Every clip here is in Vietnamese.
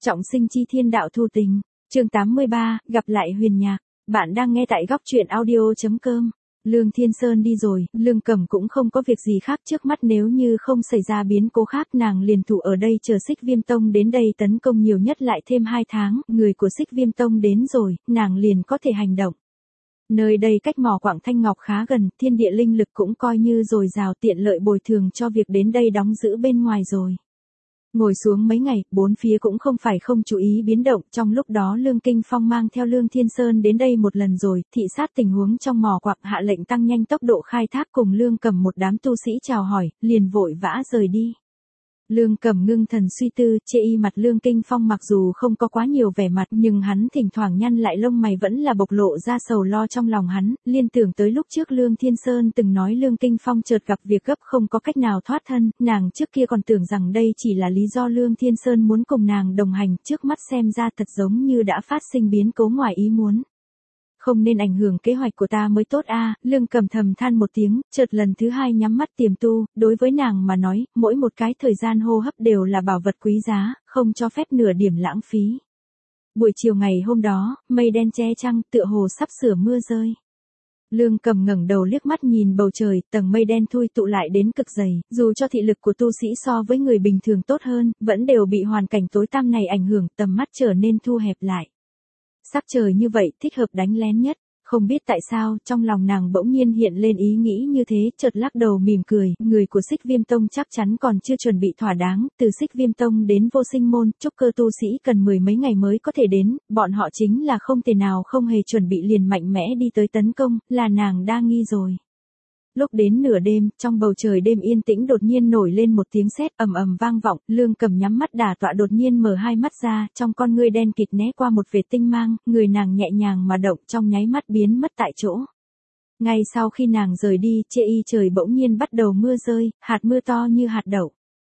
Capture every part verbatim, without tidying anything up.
Trọng sinh chi thiên đạo thu tình. Chương tám mươi ba, gặp lại Huyền Nhạc. Bạn đang nghe tại góc truyện audio chấm com. Lương Thiên Sơn đi rồi, Lương Cẩm cũng không có việc gì khác trước mắt, nếu như không xảy ra biến cố khác nàng liền thủ ở đây chờ Xích Viêm Tông đến đây tấn công, nhiều nhất lại thêm hai tháng, người của Xích Viêm Tông đến rồi, nàng liền có thể hành động. Nơi đây cách mỏ quặng Thanh Ngọc khá gần, thiên địa linh lực cũng coi như dồi dào, tiện lợi bồi thường cho việc đến đây đóng giữ bên ngoài rồi. Ngồi xuống mấy ngày, bốn phía cũng không phải không chú ý biến động, trong lúc đó Lương Kinh Phong mang theo Lương Thiên Sơn đến đây một lần rồi, thị sát tình huống trong mỏ quặng, hạ lệnh tăng nhanh tốc độ khai thác, cùng Lương Cẩm một đám tu sĩ chào hỏi, liền vội vã rời đi. Lương Cẩm ngưng thần suy tư, chê y mặt Lương Kinh Phong mặc dù không có quá nhiều vẻ mặt, nhưng hắn thỉnh thoảng nhăn lại lông mày vẫn là bộc lộ ra sầu lo trong lòng hắn, liên tưởng tới lúc trước Lương Thiên Sơn từng nói Lương Kinh Phong chợt gặp việc gấp không có cách nào thoát thân, nàng trước kia còn tưởng rằng đây chỉ là lý do Lương Thiên Sơn muốn cùng nàng đồng hành, trước mắt xem ra thật giống như đã phát sinh biến cố ngoài ý muốn. Không nên ảnh hưởng kế hoạch của ta mới tốt a. À, Lương Cẩm thầm than một tiếng, chợt lần thứ hai nhắm mắt tiềm tu, đối với nàng mà nói, mỗi một cái thời gian hô hấp đều là bảo vật quý giá, không cho phép nửa điểm lãng phí. Buổi chiều ngày hôm đó, mây đen che trăng, tựa hồ sắp sửa mưa rơi. Lương Cẩm ngẩng đầu liếc mắt nhìn bầu trời, tầng mây đen thui tụ lại đến cực dày, dù cho thị lực của tu sĩ so với người bình thường tốt hơn, vẫn đều bị hoàn cảnh tối tăm này ảnh hưởng, tầm mắt trở nên thu hẹp lại. Sắc trời như vậy thích hợp đánh lén nhất, không biết tại sao, trong lòng nàng bỗng nhiên hiện lên ý nghĩ như thế, chợt lắc đầu mỉm cười, người của Xích Viêm Tông chắc chắn còn chưa chuẩn bị thỏa đáng, từ Xích Viêm Tông đến Vô Sinh Môn, trúc cơ tu sĩ cần mười mấy ngày mới có thể đến, bọn họ chính là không thể nào không hề chuẩn bị liền mạnh mẽ đi tới tấn công, là nàng đa nghi rồi. Lúc đến nửa đêm, trong bầu trời đêm yên tĩnh đột nhiên nổi lên một tiếng sét ầm ầm vang vọng, Lương Cẩm nhắm mắt đả tọa đột nhiên mở hai mắt ra, trong con ngươi đen kịt né qua một vệt tinh mang, người nàng nhẹ nhàng mà động, trong nháy mắt biến mất tại chỗ. Ngay sau khi nàng rời đi, chê y trời bỗng nhiên bắt đầu mưa rơi, hạt mưa to như hạt đậu.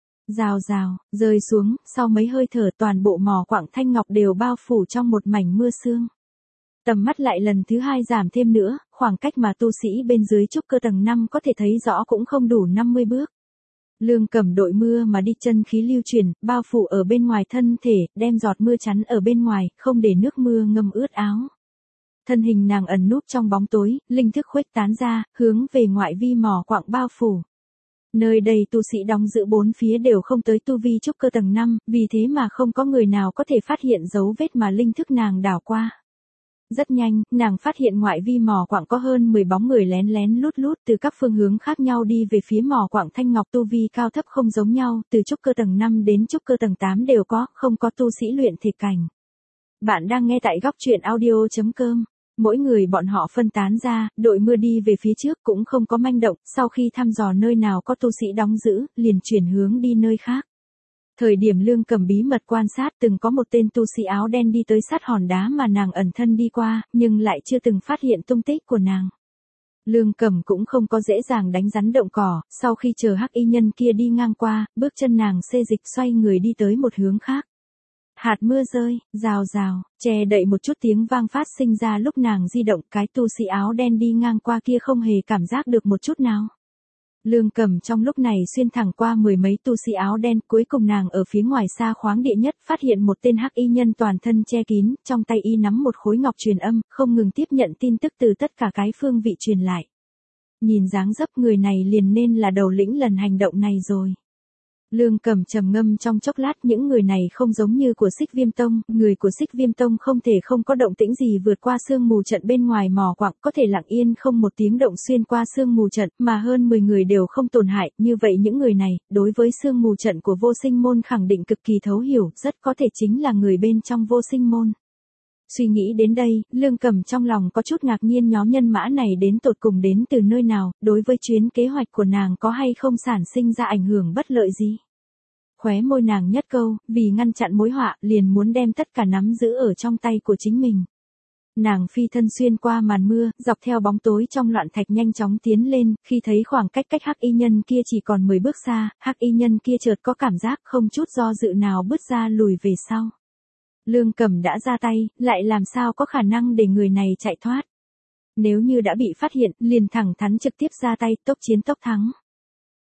Rào rào, rơi xuống, sau mấy hơi thở toàn bộ mỏ quặng Thanh Ngọc đều bao phủ trong một mảnh mưa sương. Tầm mắt lại lần thứ hai giảm thêm nữa, khoảng cách mà tu sĩ bên dưới trúc cơ tầng năm có thể thấy rõ cũng không đủ năm mươi bước. Lương Cẩm đội mưa mà đi, chân khí lưu chuyển, bao phủ ở bên ngoài thân thể, đem giọt mưa chắn ở bên ngoài, không để nước mưa ngâm ướt áo. Thân hình nàng ẩn núp trong bóng tối, linh thức khuếch tán ra, hướng về ngoại vi mỏ quặng bao phủ. Nơi đây tu sĩ đóng giữ bốn phía đều không tới tu vi trúc cơ tầng năm, vì thế mà không có người nào có thể phát hiện dấu vết mà linh thức nàng đảo qua. Rất nhanh, nàng phát hiện ngoại vi mỏ quặng có hơn mười bóng người lén lén lút lút từ các phương hướng khác nhau đi về phía mỏ quặng Thanh Ngọc, tu vi cao thấp không giống nhau, từ trúc cơ tầng năm đến trúc cơ tầng tám đều có, không có tu sĩ luyện thể cảnh. Bạn đang nghe tại góc truyện audio chấm com. Mỗi người bọn họ phân tán ra, đội mưa đi về phía trước cũng không có manh động, sau khi thăm dò nơi nào có tu sĩ đóng giữ, liền chuyển hướng đi nơi khác. Thời điểm Lương Cẩm bí mật quan sát, từng có một tên tu sĩ áo đen đi tới sát hòn đá mà nàng ẩn thân đi qua, nhưng lại chưa từng phát hiện tung tích của nàng. Lương Cẩm cũng không có dễ dàng đánh rắn động cỏ, sau khi chờ hắc y nhân kia đi ngang qua, bước chân nàng xê dịch xoay người đi tới một hướng khác. Hạt mưa rơi, rào rào, che đậy một chút tiếng vang phát sinh ra lúc nàng di động, cái tu sĩ áo đen đi ngang qua kia không hề cảm giác được một chút nào. Lương Cẩm trong lúc này xuyên thẳng qua mười mấy tu sĩ áo đen, cuối cùng nàng ở phía ngoài xa khoáng địa nhất phát hiện một tên hắc y nhân toàn thân che kín, trong tay y nắm một khối ngọc truyền âm, không ngừng tiếp nhận tin tức từ tất cả cái phương vị truyền lại. Nhìn dáng dấp người này liền nên là đầu lĩnh lần hành động này rồi. Lương Cẩm trầm ngâm trong chốc lát, những người này không giống như của Xích Viêm Tông, người của Xích Viêm Tông không thể không có động tĩnh gì vượt qua sương mù trận bên ngoài mỏ quặng, có thể lặng yên không một tiếng động xuyên qua sương mù trận, mà hơn mười người đều không tổn hại, như vậy những người này, đối với sương mù trận của Vô Sinh Môn khẳng định cực kỳ thấu hiểu, rất có thể chính là người bên trong Vô Sinh Môn. Suy nghĩ đến đây, Lương Cẩm trong lòng có chút ngạc nhiên, nhóm nhân mã này đến tột cùng đến từ nơi nào, đối với chuyến kế hoạch của nàng có hay không sản sinh ra ảnh hưởng bất lợi gì. Khóe môi nàng nhất câu, vì ngăn chặn mối họa, liền muốn đem tất cả nắm giữ ở trong tay của chính mình. Nàng phi thân xuyên qua màn mưa, dọc theo bóng tối trong loạn thạch nhanh chóng tiến lên, khi thấy khoảng cách cách hắc y nhân kia chỉ còn mười bước xa, hắc y nhân kia chợt có cảm giác không chút do dự nào bước ra lùi về sau. Lương Cẩm đã ra tay, lại làm sao có khả năng để người này chạy thoát. Nếu như đã bị phát hiện, liền thẳng thắn trực tiếp ra tay, tốc chiến tốc thắng.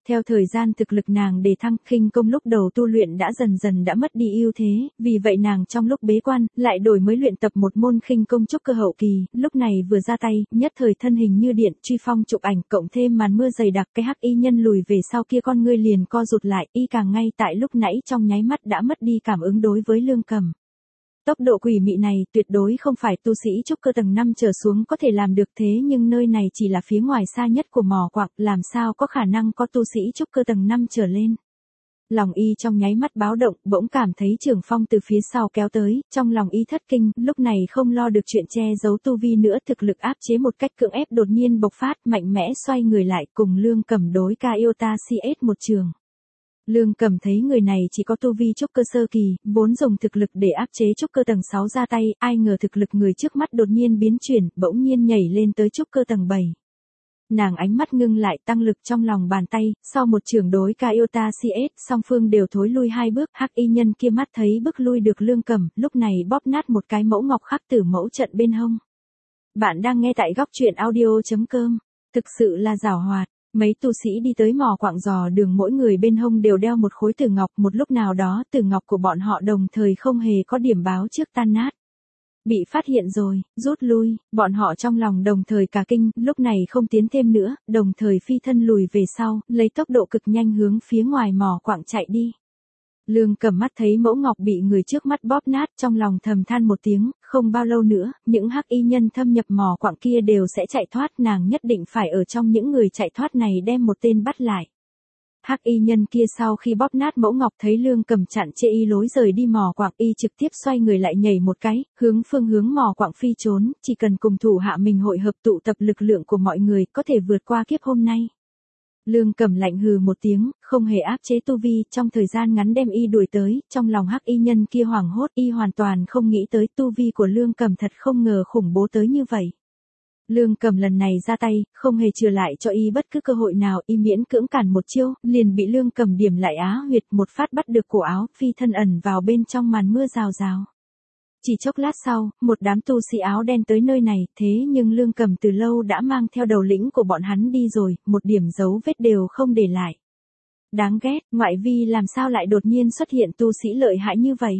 Theo thời gian thực lực nàng đề thăng, khinh công lúc đầu tu luyện đã dần dần đã mất đi ưu thế, vì vậy nàng trong lúc bế quan, lại đổi mới luyện tập một môn khinh công trúc cơ hậu kỳ, lúc này vừa ra tay, nhất thời thân hình như điện, truy phong chụp ảnh, cộng thêm màn mưa dày đặc, cái hắc y nhân lùi về sau kia con ngươi liền co rụt lại, y càng ngay tại lúc nãy trong nháy mắt đã mất đi cảm ứng đối với Lương Cầm. Tốc độ quỷ mị này tuyệt đối không phải tu sĩ trúc cơ tầng năm trở xuống có thể làm được, thế nhưng nơi này chỉ là phía ngoài xa nhất của mỏ quặng, làm sao có khả năng có tu sĩ trúc cơ tầng năm trở lên. Lòng y trong nháy mắt báo động, bỗng cảm thấy Trường Phong từ phía sau kéo tới, trong lòng y thất kinh, lúc này không lo được chuyện che giấu tu vi nữa, thực lực áp chế một cách cưỡng ép đột nhiên bộc phát, mạnh mẽ xoay người lại cùng Lương Cầm đối ca yêu ta xê ét một trường. Lương Cầm thấy người này chỉ có tu vi trúc cơ sơ kỳ, vốn dùng thực lực để áp chế trúc cơ tầng sáu ra tay, ai ngờ thực lực người trước mắt đột nhiên biến chuyển, bỗng nhiên nhảy lên tới trúc cơ tầng bảy. Nàng ánh mắt ngưng lại, tăng lực trong lòng bàn tay, sau một trường đối ca yêu ta xê ét, song phương đều thối lui hai bước, hắc y nhân kia mắt thấy bước lui được Lương Cầm, lúc này bóp nát một cái mẫu ngọc khắc tử mẫu trận bên hông. Bạn đang nghe tại góc truyện audio chấm com, thực sự là giảo hoạt. Mấy tu sĩ đi tới mỏ quặng dò đường, mỗi người bên hông đều đeo một khối tử ngọc, một lúc nào đó tử ngọc của bọn họ đồng thời không hề có điểm báo trước tan nát. Bị phát hiện rồi, rút lui, bọn họ trong lòng đồng thời cả kinh, lúc này không tiến thêm nữa, đồng thời phi thân lùi về sau, lấy tốc độ cực nhanh hướng phía ngoài mỏ quặng chạy đi. Lương Cầm mắt thấy mẫu ngọc bị người trước mắt bóp nát, trong lòng thầm than một tiếng, không bao lâu nữa, những hắc y nhân thâm nhập mỏ quặng kia đều sẽ chạy thoát, nàng nhất định phải ở trong những người chạy thoát này đem một tên bắt lại. Hắc y nhân kia sau khi bóp nát mẫu ngọc thấy Lương Cầm chặn chê y lối rời đi mỏ quặng, y trực tiếp xoay người lại nhảy một cái, hướng phương hướng mỏ quặng phi trốn, chỉ cần cùng thủ hạ mình hội hợp tụ tập lực lượng của mọi người có thể vượt qua kiếp hôm nay. Lương Cầm lạnh hừ một tiếng, không hề áp chế tu vi, trong thời gian ngắn đem y đuổi tới, trong lòng hắc y nhân kia hoảng hốt, y hoàn toàn không nghĩ tới tu vi của Lương Cầm thật không ngờ khủng bố tới như vậy. Lương Cầm lần này ra tay, không hề trừ lại cho y bất cứ cơ hội nào, y miễn cưỡng cản một chiêu, liền bị Lương Cầm điểm lại á huyệt, một phát bắt được cổ áo, phi thân ẩn vào bên trong màn mưa rào rào. Chỉ chốc lát sau, một đám tu sĩ áo đen tới nơi này, thế nhưng Lương Cầm từ lâu đã mang theo đầu lĩnh của bọn hắn đi rồi, một điểm dấu vết đều không để lại. Đáng ghét, ngoại vi làm sao lại đột nhiên xuất hiện tu sĩ lợi hại như vậy?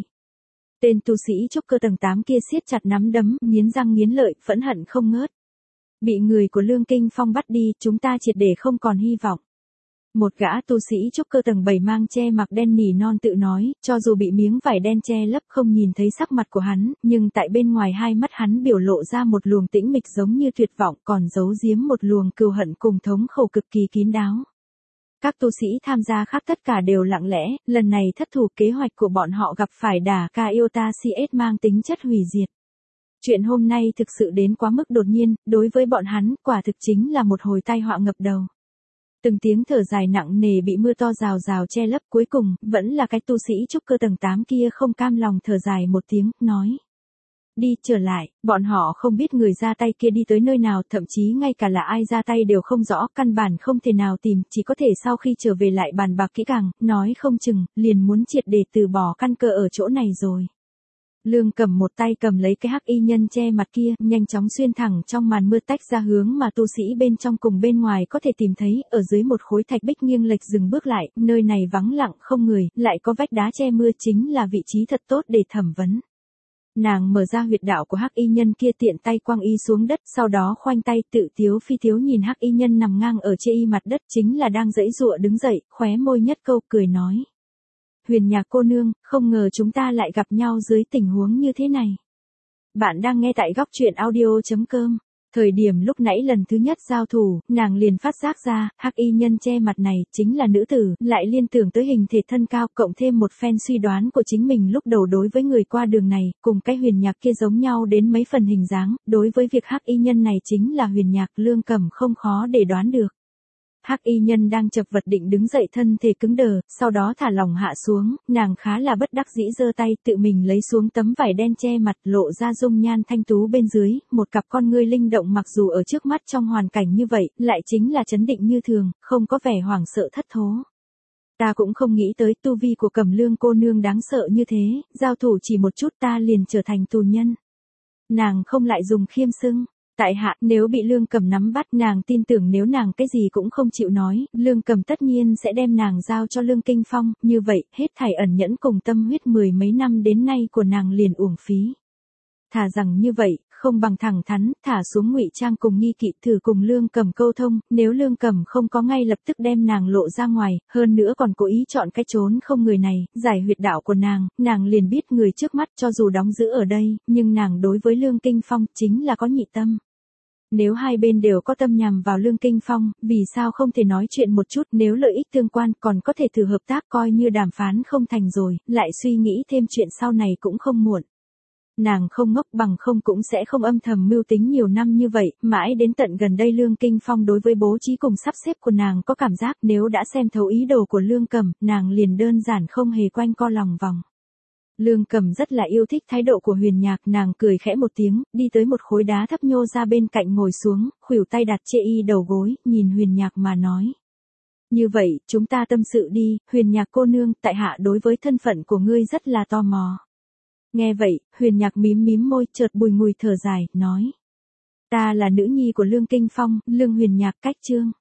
Tên tu sĩ trúc cơ tầng tám kia siết chặt nắm đấm, nghiến răng nghiến lợi, phẫn hận không ngớt. Bị người của Lương Kinh Phong bắt đi, chúng ta triệt để không còn hy vọng. Một gã tu sĩ trúc cơ tầng bảy mang che mặc đen nỉ non tự nói, cho dù bị miếng vải đen che lấp không nhìn thấy sắc mặt của hắn, nhưng tại bên ngoài hai mắt hắn biểu lộ ra một luồng tĩnh mịch giống như tuyệt vọng, còn giấu giếm một luồng cừu hận cùng thống khổ cực kỳ kín đáo. Các tu sĩ tham gia khác tất cả đều lặng lẽ, lần này thất thủ, kế hoạch của bọn họ gặp phải đả ca yêu ta xê ét mang tính chất hủy diệt. Chuyện hôm nay thực sự đến quá mức đột nhiên, đối với bọn hắn, quả thực chính là một hồi tai họa ngập đầu. Từng tiếng thở dài nặng nề bị mưa to rào rào che lấp, cuối cùng, vẫn là cái tu sĩ trúc cơ tầng tám kia không cam lòng thở dài một tiếng, nói. Đi, trở lại, bọn họ không biết người ra tay kia đi tới nơi nào, thậm chí ngay cả là ai ra tay đều không rõ, căn bản không thể nào tìm, chỉ có thể sau khi trở về lại bàn bạc kỹ càng, nói không chừng, liền muốn triệt để từ bỏ căn cơ ở chỗ này rồi. Lương Cầm một tay cầm lấy cái hắc y nhân che mặt kia, nhanh chóng xuyên thẳng trong màn mưa tách ra hướng mà tu sĩ bên trong cùng bên ngoài có thể tìm thấy, ở dưới một khối thạch bích nghiêng lệch dừng bước lại, nơi này vắng lặng không người, lại có vách đá che mưa, chính là vị trí thật tốt để thẩm vấn. Nàng mở ra huyệt đạo của hắc y nhân kia, tiện tay quăng y xuống đất, sau đó khoanh tay tự tiếu phi tiếu nhìn hắc y nhân nằm ngang ở trên y mặt đất, chính là đang giãy giụa đứng dậy, khóe môi nhất câu cười nói. Huyền Nhạc cô nương, không ngờ chúng ta lại gặp nhau dưới tình huống như thế này. Bạn đang nghe tại góc truyện audio chấm com. Thời điểm lúc nãy lần thứ nhất giao thủ, nàng liền phát giác ra, hắc y nhân che mặt này, chính là nữ tử, lại liên tưởng tới hình thể thân cao, cộng thêm một phen suy đoán của chính mình lúc đầu đối với người qua đường này, cùng cái Huyền Nhạc kia giống nhau đến mấy phần hình dáng, đối với việc hắc y nhân này chính là Huyền Nhạc, Lương Cầm không khó để đoán được. Hắc y nhân đang chập vật định đứng dậy, thân thể cứng đờ, sau đó thả lỏng hạ xuống, nàng khá là bất đắc dĩ giơ tay tự mình lấy xuống tấm vải đen che mặt, lộ ra dung nhan thanh tú bên dưới, một cặp con ngươi linh động, mặc dù ở trước mắt trong hoàn cảnh như vậy, lại chính là chấn định như thường, không có vẻ hoảng sợ thất thố. Ta cũng không nghĩ tới tu vi của Cẩm Lương cô nương đáng sợ như thế, giao thủ chỉ một chút ta liền trở thành tù nhân. Nàng không lại dùng khiêm xưng. Tại hạ, nếu bị Lương Cầm nắm bắt, nàng tin tưởng nếu nàng cái gì cũng không chịu nói, Lương Cầm tất nhiên sẽ đem nàng giao cho Lương Kinh Phong, như vậy, hết thảy ẩn nhẫn cùng tâm huyết mười mấy năm đến nay của nàng liền uổng phí. Thà rằng như vậy, không bằng thẳng thắn, thả xuống ngụy trang cùng nghi kỵ thử cùng Lương Cầm câu thông, nếu Lương Cầm không có ngay lập tức đem nàng lộ ra ngoài, hơn nữa còn cố ý chọn cái trốn không người này, giải huyệt đạo của nàng, nàng liền biết người trước mắt cho dù đóng giữ ở đây, nhưng nàng đối với Lương Kinh Phong chính là có nhị tâm. Nếu hai bên đều có tâm nhằm vào Lương Kinh Phong, vì sao không thể nói chuyện một chút, nếu lợi ích tương quan còn có thể thử hợp tác coi như đàm phán không thành rồi, lại suy nghĩ thêm chuyện sau này cũng không muộn. Nàng không ngốc bằng không cũng sẽ không âm thầm mưu tính nhiều năm như vậy, mãi đến tận gần đây Lương Kinh Phong đối với bố trí cùng sắp xếp của nàng có cảm giác nếu đã xem thấu ý đồ của Lương Cầm, nàng liền đơn giản không hề quanh co lòng vòng. Lương Cầm rất là yêu thích thái độ của Huyền Nhạc, nàng cười khẽ một tiếng, đi tới một khối đá thấp nhô ra bên cạnh ngồi xuống, khuỷu tay đặt trên y đầu gối, nhìn Huyền Nhạc mà nói. Như vậy, chúng ta tâm sự đi, Huyền Nhạc cô nương, tại hạ đối với thân phận của ngươi rất là tò mò. Nghe vậy, Huyền Nhạc mím mím môi, chợt bùi ngùi thở dài, nói. Ta là nữ nhi của Lương Kinh Phong, Lương Huyền Nhạc cách chương.